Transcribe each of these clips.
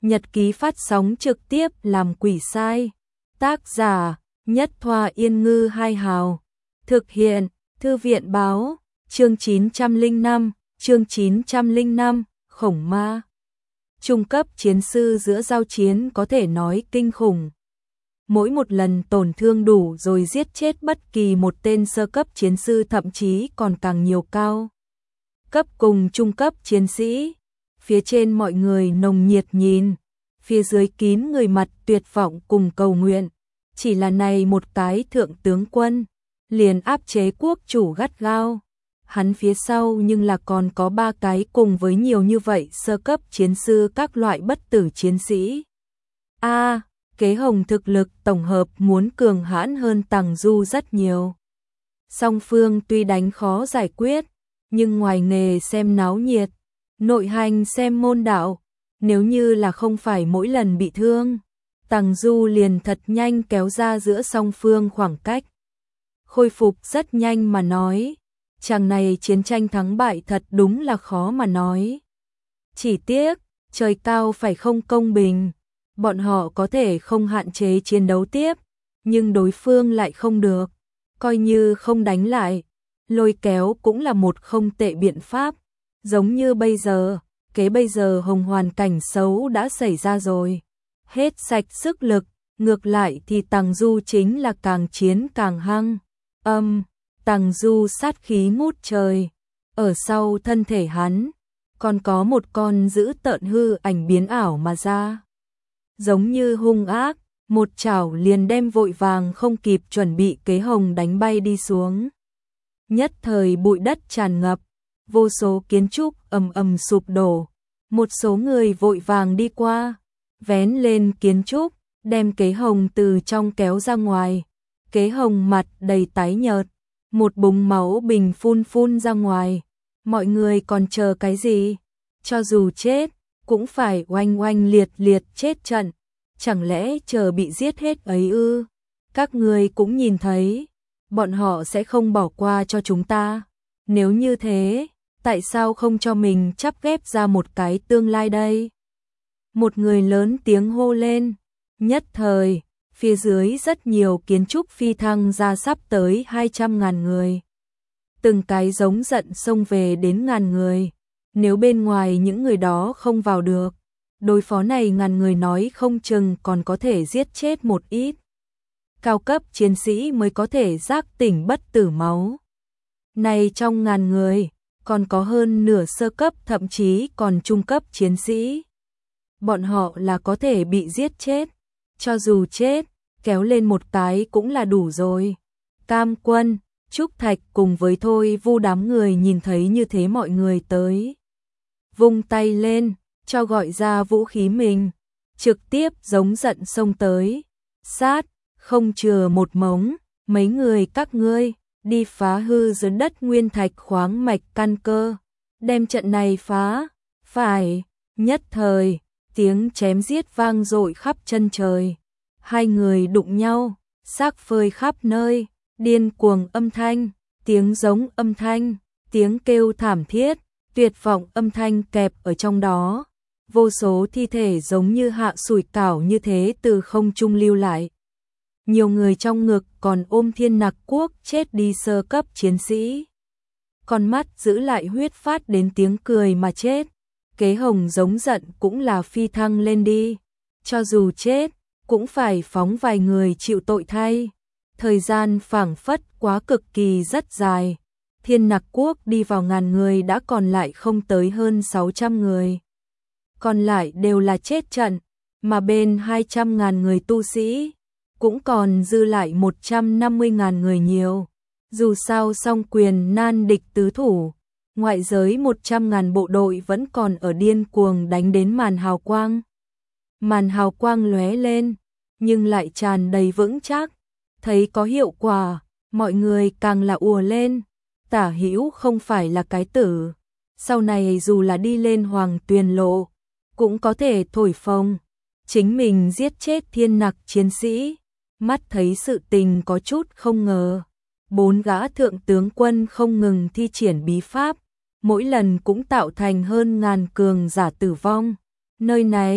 Nhật ký phát sóng trực tiếp làm quỷ sai. Tác giả Nhất Thoa Yên Ngư Hai Hào. Thực hiện Thư viện Báo. Chương 905, Khổng Ma. Trung cấp chiến sư giữa giao chiến có thể nói kinh khủng. Mỗi một lần tổn thương đủ rồi giết chết bất kỳ một tên sơ cấp chiến sư, thậm chí còn càng nhiều cao cấp cùng trung cấp chiến sĩ. Phía trên mọi người nồng nhiệt nhìn, phía dưới kín người mặt tuyệt vọng cùng cầu nguyện. Chỉ là này một cái thượng tướng quân liền áp chế quốc chủ gắt gao. Hắn phía sau nhưng là còn có 3 cái cùng với nhiều như vậy sơ cấp chiến sư, các loại bất tử chiến sĩ. Kế Hồng thực lực tổng hợp muốn cường hãn hơn Tằng Du rất nhiều. Song phương tuy đánh khó giải quyết, nhưng ngoài nghề xem náo nhiệt, nội hành xem môn đạo. Nếu như là không phải mỗi lần bị thương, Tằng Du liền thật nhanh kéo ra giữa song phương khoảng cách. Khôi phục rất nhanh mà nói, chàng này chiến tranh thắng bại thật đúng là khó mà nói. Chỉ tiếc, trời cao phải không công bình, bọn họ có thể không hạn chế chiến đấu tiếp, nhưng đối phương lại không được. Coi như không đánh lại, lôi kéo cũng là một không tệ biện pháp. Giống như bây giờ, bây giờ hồng hoàn cảnh xấu đã xảy ra rồi. Hết sạch sức lực, ngược lại thì Tằng Du chính là càng chiến càng hăng. Tằng Du sát khí ngút trời. Ở sau thân thể hắn, còn có một con dữ tợn hư ảnh biến ảo mà ra. Giống như hung ác, một chảo liền đem vội vàng không kịp chuẩn bị Kế Hồng đánh bay đi xuống. Nhất thời bụi đất tràn ngập, vô số kiến trúc ầm ầm sụp đổ. Một số người vội vàng đi qua, vén lên kiến trúc, đem Kế Hồng từ trong kéo ra ngoài. Kế Hồng mặt đầy tái nhợt, một búng máu bình phun ra ngoài. Mọi người còn chờ cái gì? Cho dù chết, cũng phải oanh oanh liệt liệt chết trận. Chẳng lẽ chờ bị giết hết ấy ư? Các người cũng nhìn thấy, bọn họ sẽ không bỏ qua cho chúng ta. Nếu như thế, tại sao không cho mình chắp ghép ra một cái tương lai đây? Một người lớn tiếng hô lên. Nhất thời, phía dưới rất nhiều kiến trúc phi thăng ra, sắp tới 200.000 người. Từng cái giống giận xông về đến 1000 người. Nếu bên ngoài những người đó không vào được, đối phó này 1000 người nói không chừng còn có thể giết chết một ít cao cấp chiến sĩ mới có thể giác tỉnh bất tử máu. Này trong 1000 người, còn có hơn nửa sơ cấp, thậm chí còn trung cấp chiến sĩ. Bọn họ là có thể bị giết chết. Cho dù chết, kéo lên một cái cũng là đủ rồi. Cam Quân, Trúc Thạch cùng với Thôi Vu đám người nhìn thấy như thế, mọi người tới, vung tay lên, cho gọi ra vũ khí mình, trực tiếp giống giận xông tới, sát, không chừa một mống. Mấy người các ngươi, đi phá hư dưới đất nguyên thạch khoáng mạch căn cơ, đem trận này phá. Phải. Nhất thời, tiếng chém giết vang dội khắp chân trời. Hai người đụng nhau, xác phơi khắp nơi, điên cuồng âm thanh, tiếng giống âm thanh, tiếng kêu thảm thiết, tuyệt vọng âm thanh kẹp ở trong đó. Vô số thi thể giống như hạ sủi cảo như thế từ không trung lưu lại. Nhiều người trong ngực còn ôm Thiên Nặc Quốc chết đi sơ cấp chiến sĩ. Con mắt giữ lại huyết phát đến tiếng cười mà chết. Kế Hồng giống giận cũng là phi thăng lên đi. Cho dù chết, cũng phải phóng vài người chịu tội thay. Thời gian phảng phất quá cực kỳ rất dài. Thiên Nặc Quốc đi vào 1000 người đã còn lại không tới hơn 600 người. Còn lại đều là chết trận, mà bên 200.000 người tu sĩ, cũng còn dư lại 150.000 người nhiều. Dù sao song quyền nan địch tứ thủ, ngoại giới 100.000 bộ đội vẫn còn ở điên cuồng đánh đến màn hào quang. Màn hào quang lóe lên, nhưng lại tràn đầy vững chắc. Thấy có hiệu quả, mọi người càng là ùa lên. Tả Hữu không phải là cái tử, sau này dù là đi lên Hoàng Tuyền Lộ, cũng có thể thổi phồng chính mình giết chết Thiên Nặc chiến sĩ. Mắt thấy sự tình có chút không ngờ, 4 gã thượng tướng quân không ngừng thi triển bí pháp, mỗi lần cũng tạo thành hơn 1000 cường giả tử vong. Nơi này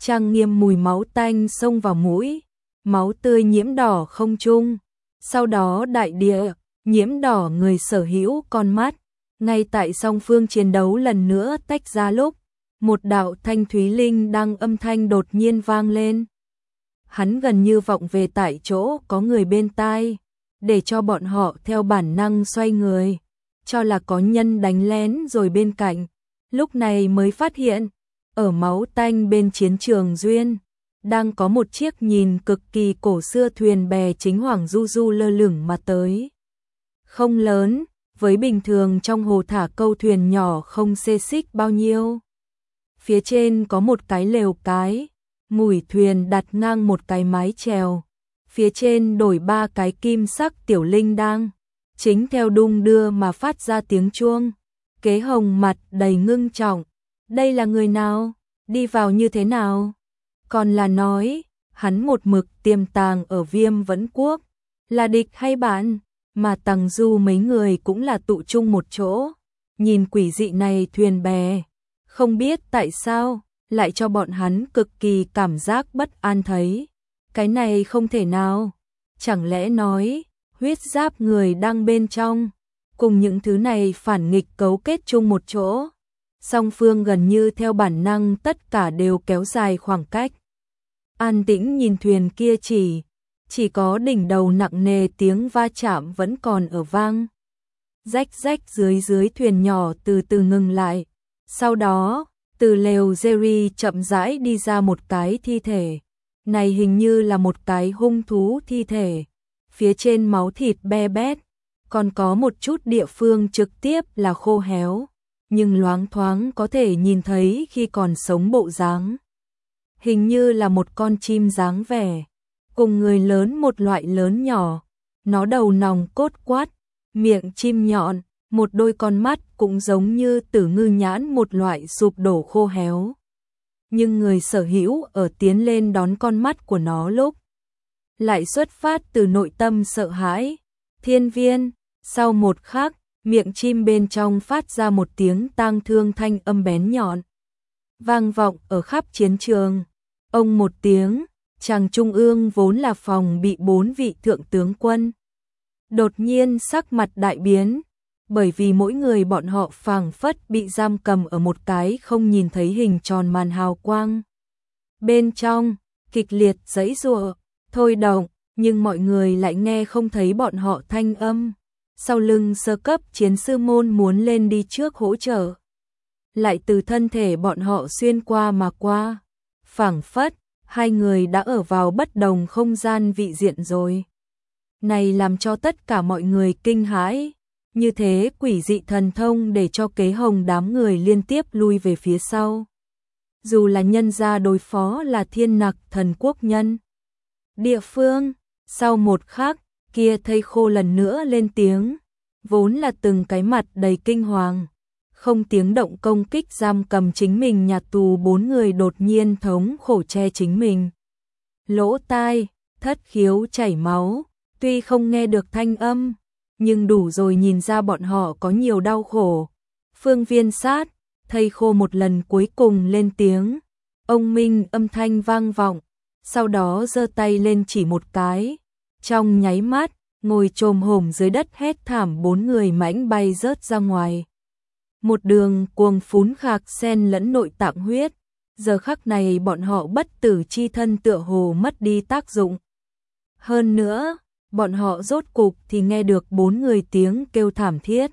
trang nghiêm mùi máu tanh xông vào mũi, máu tươi nhiễm đỏ không trung, sau đó đại địa, nhiễm đỏ người sở hữu con mắt, ngay tại song phương chiến đấu lần nữa tách ra lúc, một đạo thanh thúy linh đăng âm thanh đột nhiên vang lên. Hắn gần như vọng về tại chỗ có người bên tai, để cho bọn họ theo bản năng xoay người, cho là có nhân đánh lén rồi bên cạnh, lúc này mới phát hiện, ở máu tanh bên chiến trường duyên, đang có một chiếc nhìn cực kỳ cổ xưa thuyền bè chính hoàng du du lơ lửng mà tới. Không lớn, với bình thường trong hồ thả câu thuyền nhỏ không xê xích bao nhiêu. Phía trên có một cái lều cái, mủi thuyền đặt ngang một cái mái chèo, phía trên đổi 3 cái kim sắc tiểu linh đang, chính theo đung đưa mà phát ra tiếng chuông. Kế Hồng mặt đầy ngưng trọng, đây là người nào, đi vào như thế nào? Còn là nói, hắn một mực tiềm tàng ở Viêm Vẫn Quốc, là địch hay bạn, mà Tằng Du mấy người cũng là tụ chung một chỗ, nhìn quỷ dị này thuyền bè, không biết tại sao, lại cho bọn hắn cực kỳ cảm giác bất an thấy. Cái này không thể nào, chẳng lẽ nói, huyết giáp người đang bên trong, cùng những thứ này phản nghịch cấu kết chung một chỗ. Song phương gần như theo bản năng tất cả đều kéo dài khoảng cách. An tĩnh nhìn thuyền kia chỉ có đỉnh đầu nặng nề tiếng va chạm vẫn còn ở vang. Rách rách dưới thuyền nhỏ từ từ ngừng lại. Sau đó, từ lều Jerry chậm rãi đi ra một cái thi thể. Này hình như là một cái hung thú thi thể. Phía trên máu thịt be bét, còn có một chút địa phương trực tiếp là khô héo, nhưng loáng thoáng có thể nhìn thấy khi còn sống bộ dáng. Hình như là một con chim dáng vẻ, cùng người lớn một loại lớn nhỏ, nó đầu nòng cốt quát, miệng chim nhọn, một đôi con mắt cũng giống như Tử Ngư nhãn một loại sụp đổ khô héo. Nhưng người sở hữu ở tiến lên đón con mắt của nó lúc, lại xuất phát từ nội tâm sợ hãi. Thiên Viên, sau một khắc, miệng chim bên trong phát ra một tiếng tang thương thanh âm bén nhọn, vang vọng ở khắp chiến trường. Ông một tiếng, tràng trung ương vốn là phòng bị 4 vị thượng tướng quân. Đột nhiên sắc mặt đại biến, bởi vì mỗi người bọn họ phảng phất bị giam cầm ở một cái không nhìn thấy hình tròn màn hào quang. Bên trong, kịch liệt giãy giụa, thôi động, nhưng mọi người lại nghe không thấy bọn họ thanh âm. Sau lưng sơ cấp chiến sư môn muốn lên đi trước hỗ trợ, lại từ thân thể bọn họ xuyên qua mà qua. Phảng phất, hai người đã ở vào bất đồng không gian vị diện rồi. Này làm cho tất cả mọi người kinh hãi. Như thế quỷ dị thần thông để cho Kế Hồng đám người liên tiếp lui về phía sau. Dù là nhân gia đối phó là Thiên Nặc thần quốc nhân. Địa phương, sau một khắc, kia thây khô lần nữa lên tiếng, vốn là từng cái mặt đầy kinh hoàng, không tiếng động công kích giam cầm chính mình nhà tù 4 người đột nhiên thống khổ che chính mình. Lỗ tai, thất khiếu chảy máu, tuy không nghe được thanh âm, nhưng đủ rồi nhìn ra bọn họ có nhiều đau khổ. Phương Viên Sát, thây khô một lần cuối cùng lên tiếng, ông Minh âm thanh vang vọng, sau đó giơ tay lên chỉ một cái, trong nháy mắt, ngồi chồm hổm dưới đất hét thảm 4 người mãnh bay rớt ra ngoài. Một đường cuồng phún khạc xen lẫn nội tạng huyết, giờ khắc này bọn họ bất tử chi thân tựa hồ mất đi tác dụng. Hơn nữa, bọn họ rốt cục thì nghe được 4 người tiếng kêu thảm thiết.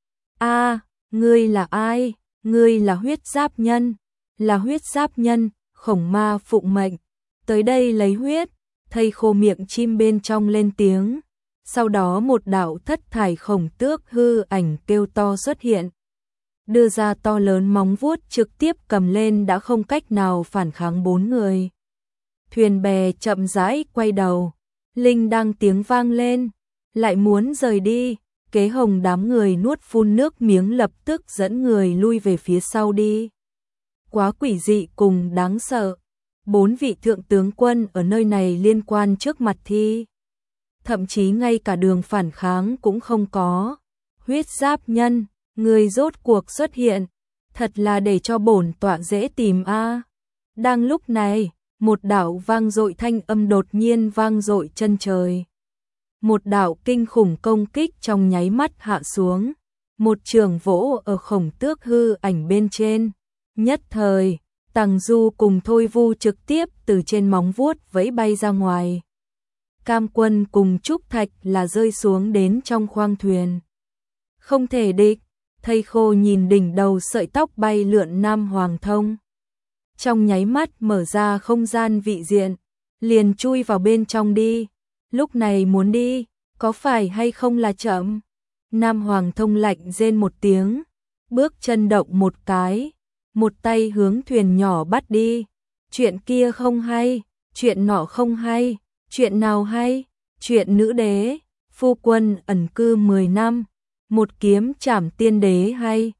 A, ngươi là ai? Ngươi là huyết giáp nhân, là huyết giáp nhân, Khổng Ma phụng mệnh, tới đây lấy huyết. Thây khô miệng chim bên trong lên tiếng, sau đó một đạo thất thải khổng tước hư ảnh kêu to xuất hiện, đưa ra to lớn móng vuốt trực tiếp cầm lên đã không cách nào phản kháng 4 người. Thuyền bè chậm rãi quay đầu, linh đang tiếng vang lên, lại muốn rời đi. Kế Hồng đám người nuốt phun nước miếng lập tức dẫn người lui về phía sau đi. Quá quỷ dị cùng đáng sợ. 4 vị thượng tướng quân ở nơi này liên quan trước mặt thi. Thậm chí ngay cả đường phản kháng cũng không có. Huyết giáp nhân, người rốt cuộc xuất hiện. Thật là để cho bổn tọa dễ tìm a. Đang lúc này, một đạo vang dội thanh âm đột nhiên vang dội chân trời. Một đạo kinh khủng công kích trong nháy mắt hạ xuống, một trường vỗ ở Khổng Tước hư ảnh bên trên. Nhất thời, Tằng Du cùng Thôi Vu trực tiếp từ trên móng vuốt vẫy bay ra ngoài. Cam Quân cùng Trúc Thạch là rơi xuống đến trong khoang thuyền. Không thể địch, Thây Khô nhìn đỉnh đầu sợi tóc bay lượn Nam Hoàng Thông. Trong nháy mắt mở ra không gian vị diện, liền chui vào bên trong đi. Lúc này muốn đi, có phải hay không là chậm? Nam Hoàng Thông lạnh rên một tiếng, bước chân động một cái, một tay hướng thuyền nhỏ bắt đi. Chuyện kia không hay, chuyện nọ không hay, chuyện nào hay? Chuyện nữ đế, phu quân ẩn cư 10 năm, một kiếm trảm tiên đế hay?